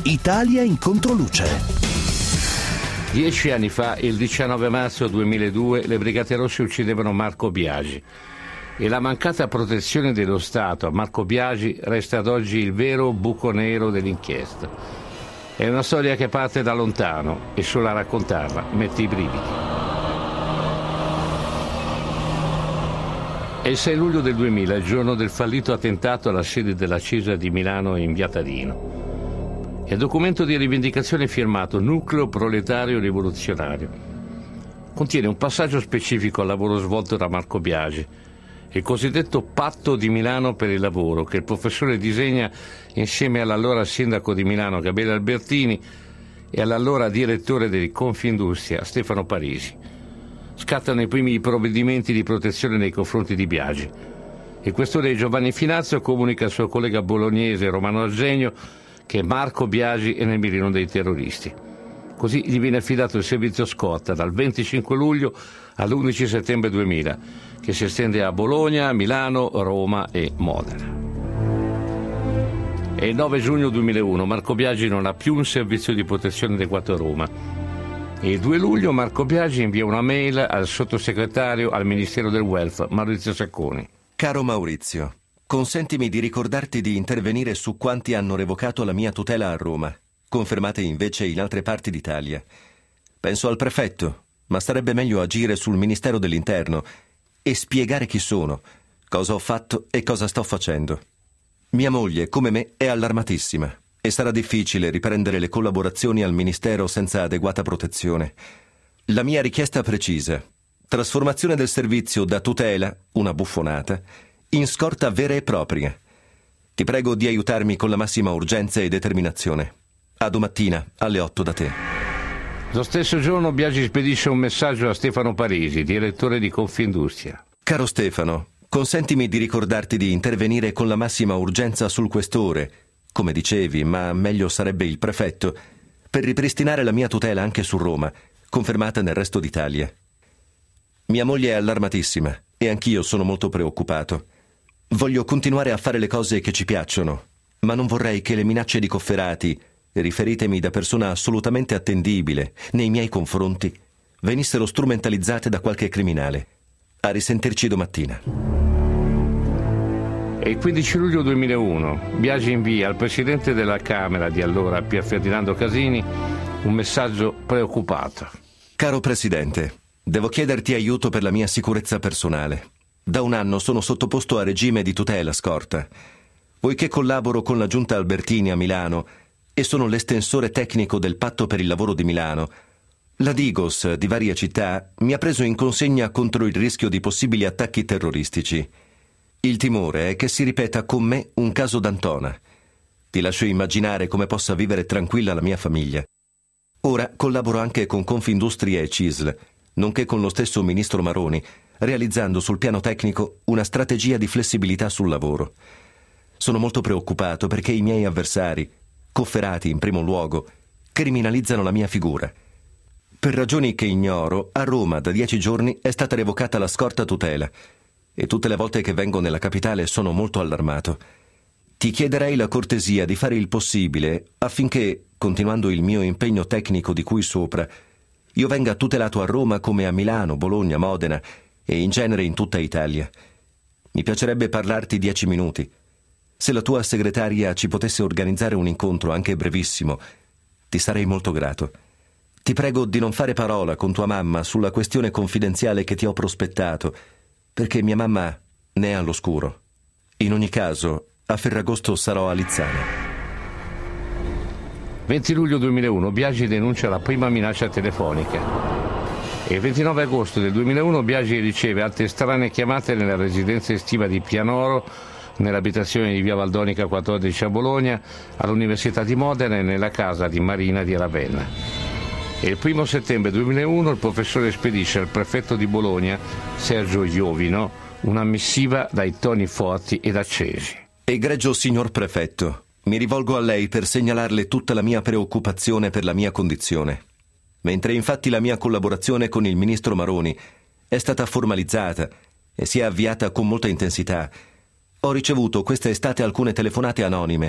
Italia in controluce. 10 anni fa, il 19 marzo 2002, le Brigate Rosse uccidevano Marco Biagi e la mancata protezione dello Stato a Marco Biagi resta ad oggi il vero buco nero dell'inchiesta. È una storia che parte da lontano e solo a raccontarla mette i brividi. È il 6 luglio del 2000, il giorno del fallito attentato alla sede della CISA di Milano in via Tadino. Il documento di rivendicazione firmato Nucleo Proletario Rivoluzionario contiene un passaggio specifico al lavoro svolto da Marco Biagi, il cosiddetto Patto di Milano per il lavoro, che il professore disegna insieme all'allora sindaco di Milano Gabriele Albertini e all'allora direttore di Confindustria Stefano Parisi. Scattano i primi provvedimenti di protezione nei confronti di Biagi. Il questore Giovanni Finazzo comunica al suo collega bolognese Romano Argenio che Marco Biagi è nel mirino dei terroristi. Così gli viene affidato il servizio scorta dal 25 luglio all'11 settembre 2000, che si estende a Bologna, Milano, Roma e Modena. È il 9 giugno 2001, Marco Biagi non ha più un servizio di protezione adeguato a Roma. E il 2 luglio Marco Biagi invia una mail al sottosegretario al Ministero del Welfare, Maurizio Sacconi. Caro Maurizio, consentimi di ricordarti di intervenire su quanti hanno revocato la mia tutela a Roma, confermate invece in altre parti d'Italia. Penso al prefetto, ma sarebbe meglio agire sul Ministero dell'Interno e spiegare chi sono, cosa ho fatto e cosa sto facendo. Mia moglie, come me, è allarmatissima e sarà difficile riprendere le collaborazioni al Ministero senza adeguata protezione. La mia richiesta precisa: trasformazione del servizio da tutela, una buffonata, in scorta vera e propria. Ti prego di aiutarmi con la massima urgenza e determinazione. A domattina, alle 8 da te. Lo stesso giorno Biagi spedisce un messaggio a Stefano Parisi, direttore di Confindustria. Caro Stefano, consentimi di ricordarti di intervenire con la massima urgenza sul questore, come dicevi, ma meglio sarebbe il prefetto, per ripristinare la mia tutela anche su Roma, confermata nel resto d'Italia. Mia moglie è allarmatissima e anch'io sono molto preoccupato. Voglio continuare a fare le cose che ci piacciono, ma non vorrei che le minacce di Cofferati, riferitemi da persona assolutamente attendibile nei miei confronti, venissero strumentalizzate da qualche criminale. A risentirci domattina. È il 15 luglio 2001. Biagi invia al presidente della Camera di allora, Pier Ferdinando Casini, un messaggio preoccupato. Caro Presidente, devo chiederti aiuto per la mia sicurezza personale. Da un anno sono sottoposto a regime di tutela scorta. Poiché collaboro con la Giunta Albertini a Milano e sono l'estensore tecnico del Patto per il lavoro di Milano, la Digos di varie città mi ha preso in consegna contro il rischio di possibili attacchi terroristici. Il timore è che si ripeta con me un caso d'Antona. Ti lascio immaginare come possa vivere tranquilla la mia famiglia. Ora collaboro anche con Confindustria e CISL, nonché con lo stesso ministro Maroni, realizzando sul piano tecnico una strategia di flessibilità sul lavoro. Sono molto preoccupato perché i miei avversari, Cofferati in primo luogo, criminalizzano la mia figura. Per ragioni che ignoro, a Roma da 10 giorni è stata revocata la scorta tutela e tutte le volte che vengo nella capitale sono molto allarmato. Ti chiederei la cortesia di fare il possibile affinché, continuando il mio impegno tecnico di cui sopra, io venga tutelato a Roma come a Milano, Bologna, Modena e in genere in tutta Italia. Mi piacerebbe parlarti 10 minuti. Se la tua segretaria ci potesse organizzare un incontro anche brevissimo, ti sarei molto grato. Ti prego di non fare parola con tua mamma sulla questione confidenziale che ti ho prospettato, perché mia mamma ne è all'oscuro. In ogni caso, a Ferragosto sarò a Lizzano. 20 luglio 2001, Biagi denuncia la prima minaccia telefonica. E il 29 agosto del 2001 Biagi riceve altre strane chiamate nella residenza estiva di Pianoro, nell'abitazione di via Valdonica 14 a Bologna, all'Università di Modena e nella casa di Marina di Ravenna. E il 1 settembre 2001 il professore spedisce al prefetto di Bologna, Sergio Iovino, una missiva dai toni forti ed accesi. Egregio signor prefetto, mi rivolgo a lei per segnalarle tutta la mia preoccupazione per la mia condizione. Mentre infatti la mia collaborazione con il ministro Maroni è stata formalizzata e si è avviata con molta intensità, ho ricevuto questa estate alcune telefonate anonime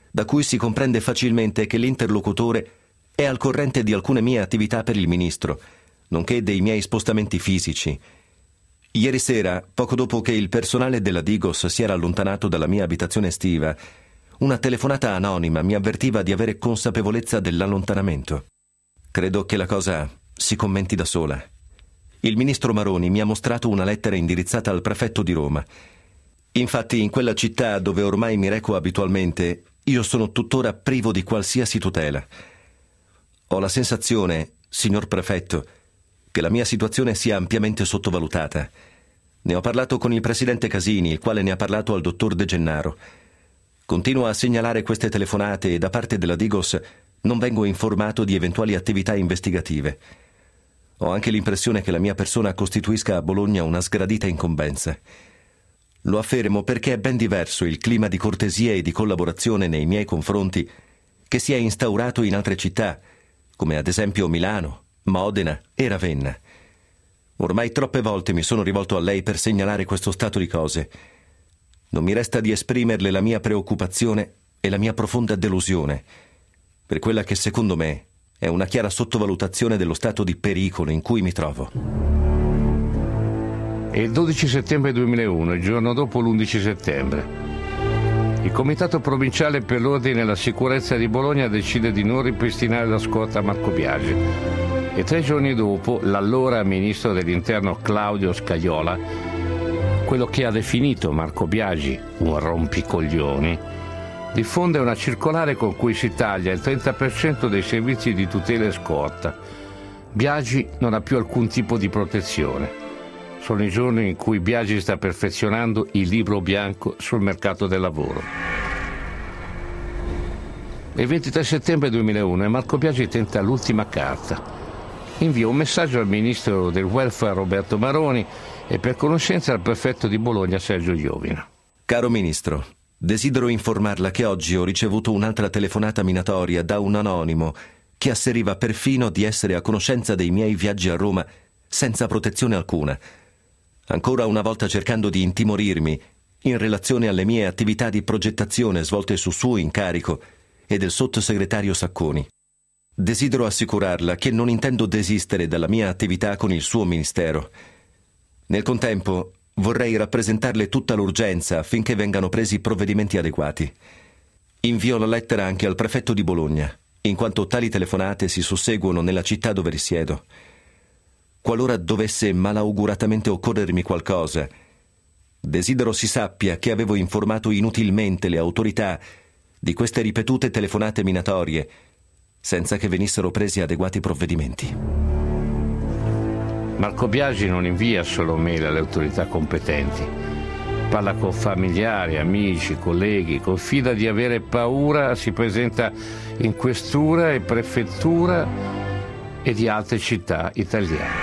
da cui si comprende facilmente che l'interlocutore è al corrente di alcune mie attività per il ministro, nonché dei miei spostamenti fisici. Ieri sera, poco dopo che il personale della Digos si era allontanato dalla mia abitazione estiva, una telefonata anonima mi avvertiva di avere consapevolezza dell'allontanamento. Credo che la cosa si commenti da sola. Il ministro Maroni mi ha mostrato una lettera indirizzata al prefetto di Roma. Infatti, in quella città dove ormai mi reco abitualmente, io sono tuttora privo di qualsiasi tutela. Ho la sensazione, signor prefetto, che la mia situazione sia ampiamente sottovalutata. Ne ho parlato con il presidente Casini, il quale ne ha parlato al dottor De Gennaro. Continuo a segnalare queste telefonate e da parte della Digos non vengo informato di eventuali attività investigative. Ho anche l'impressione che la mia persona costituisca a Bologna una sgradita incombenza. Lo affermo perché è ben diverso il clima di cortesia e di collaborazione nei miei confronti che si è instaurato in altre città, come ad esempio Milano, Modena e Ravenna. Ormai troppe volte mi sono rivolto a lei per segnalare questo stato di cose. Non mi resta di esprimerle la mia preoccupazione e la mia profonda delusione per quella che secondo me è una chiara sottovalutazione dello stato di pericolo in cui mi trovo. È il 12 settembre 2001, il giorno dopo l'11 settembre. Il Comitato Provinciale per l'Ordine e la Sicurezza di Bologna decide di non ripristinare la scorta a Marco Biagi e 3 giorni dopo l'allora ministro dell'Interno Claudio Scajola, quello che ha definito Marco Biagi un rompicoglioni, diffonde una circolare con cui si taglia il 30% dei servizi di tutela e scorta. Biagi non ha più alcun tipo di protezione. Sono i giorni in cui Biagi sta perfezionando il libro bianco sul mercato del lavoro. Il 23 settembre 2001 Marco Biagi tenta l'ultima carta. Invia un messaggio al ministro del welfare Roberto Maroni e per conoscenza al prefetto di Bologna Sergio Iovina. Caro ministro, desidero informarla che oggi ho ricevuto un'altra telefonata minatoria da un anonimo che asseriva perfino di essere a conoscenza dei miei viaggi a Roma senza protezione alcuna, ancora una volta cercando di intimorirmi in relazione alle mie attività di progettazione svolte su suo incarico e del sottosegretario Sacconi. Desidero assicurarla che non intendo desistere dalla mia attività con il suo ministero. Nel contempo, vorrei rappresentarle tutta l'urgenza affinché vengano presi provvedimenti adeguati. Invio la lettera anche al prefetto di Bologna, in quanto tali telefonate si susseguono nella città dove risiedo. Qualora dovesse malauguratamente occorrermi qualcosa, desidero si sappia che avevo informato inutilmente le autorità di queste ripetute telefonate minatorie, senza che venissero presi adeguati provvedimenti. Marco Biagi non invia solo mail alle autorità competenti. Parla con familiari, amici, colleghi, confida di avere paura, si presenta in questura e prefettura e di altre città italiane.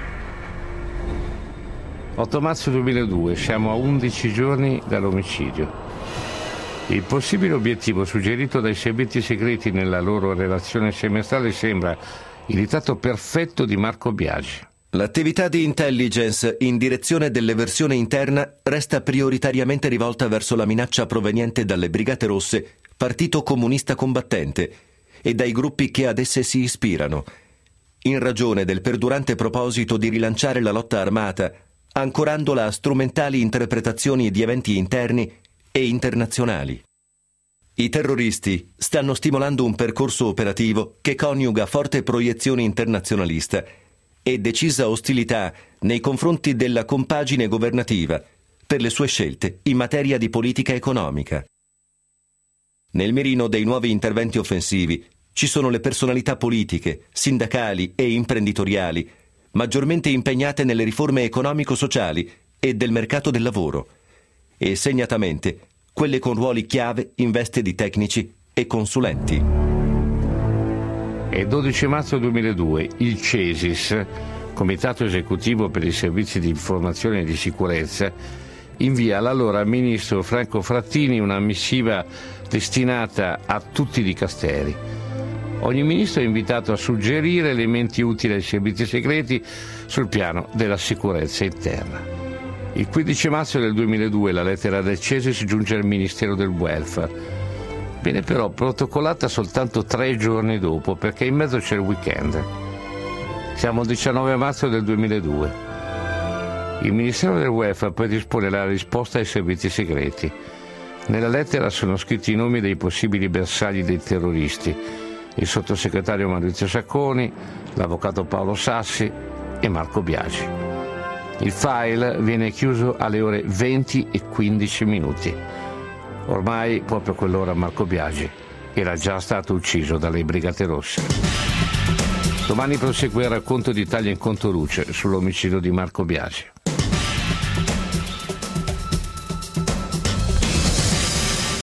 8 marzo 2002, siamo a 11 giorni dall'omicidio. Il possibile obiettivo suggerito dai servizi segreti nella loro relazione semestrale sembra il ritratto perfetto di Marco Biagi. L'attività di intelligence in direzione dell'eversione interna resta prioritariamente rivolta verso la minaccia proveniente dalle Brigate Rosse, Partito Comunista Combattente, e dai gruppi che ad esse si ispirano, in ragione del perdurante proposito di rilanciare la lotta armata, ancorandola a strumentali interpretazioni di eventi interni e internazionali. I terroristi stanno stimolando un percorso operativo che coniuga forte proiezione internazionalista e decisa ostilità nei confronti della compagine governativa per le sue scelte in materia di politica economica. Nel mirino dei nuovi interventi offensivi ci sono le personalità politiche, sindacali e imprenditoriali maggiormente impegnate nelle riforme economico-sociali e del mercato del lavoro, e segnatamente quelle con ruoli chiave in veste di tecnici e consulenti. È il 12 marzo 2002, il CESIS, Comitato Esecutivo per i Servizi di Informazione e di Sicurezza, invia all'allora ministro Franco Frattini una missiva destinata a tutti i dicasteri. Ogni ministro è invitato a suggerire elementi utili ai servizi segreti sul piano della sicurezza interna. Il 15 marzo del 2002 la lettera del CESIS giunge al Ministero del Welfare. Viene però protocollata soltanto 3 giorni dopo, perché in mezzo c'è il weekend. Siamo il 19 marzo del 2002. Il Ministero del Welfare predispone la risposta ai servizi segreti. Nella lettera sono scritti i nomi dei possibili bersagli dei terroristi: il sottosegretario Maurizio Sacconi, l'avvocato Paolo Sassi e Marco Biagi. Il file viene chiuso alle ore 20:15. Ormai, proprio a quell'ora, Marco Biagi era già stato ucciso dalle Brigate Rosse. Domani prosegue il racconto di Italia in controluce sull'omicidio di Marco Biagi.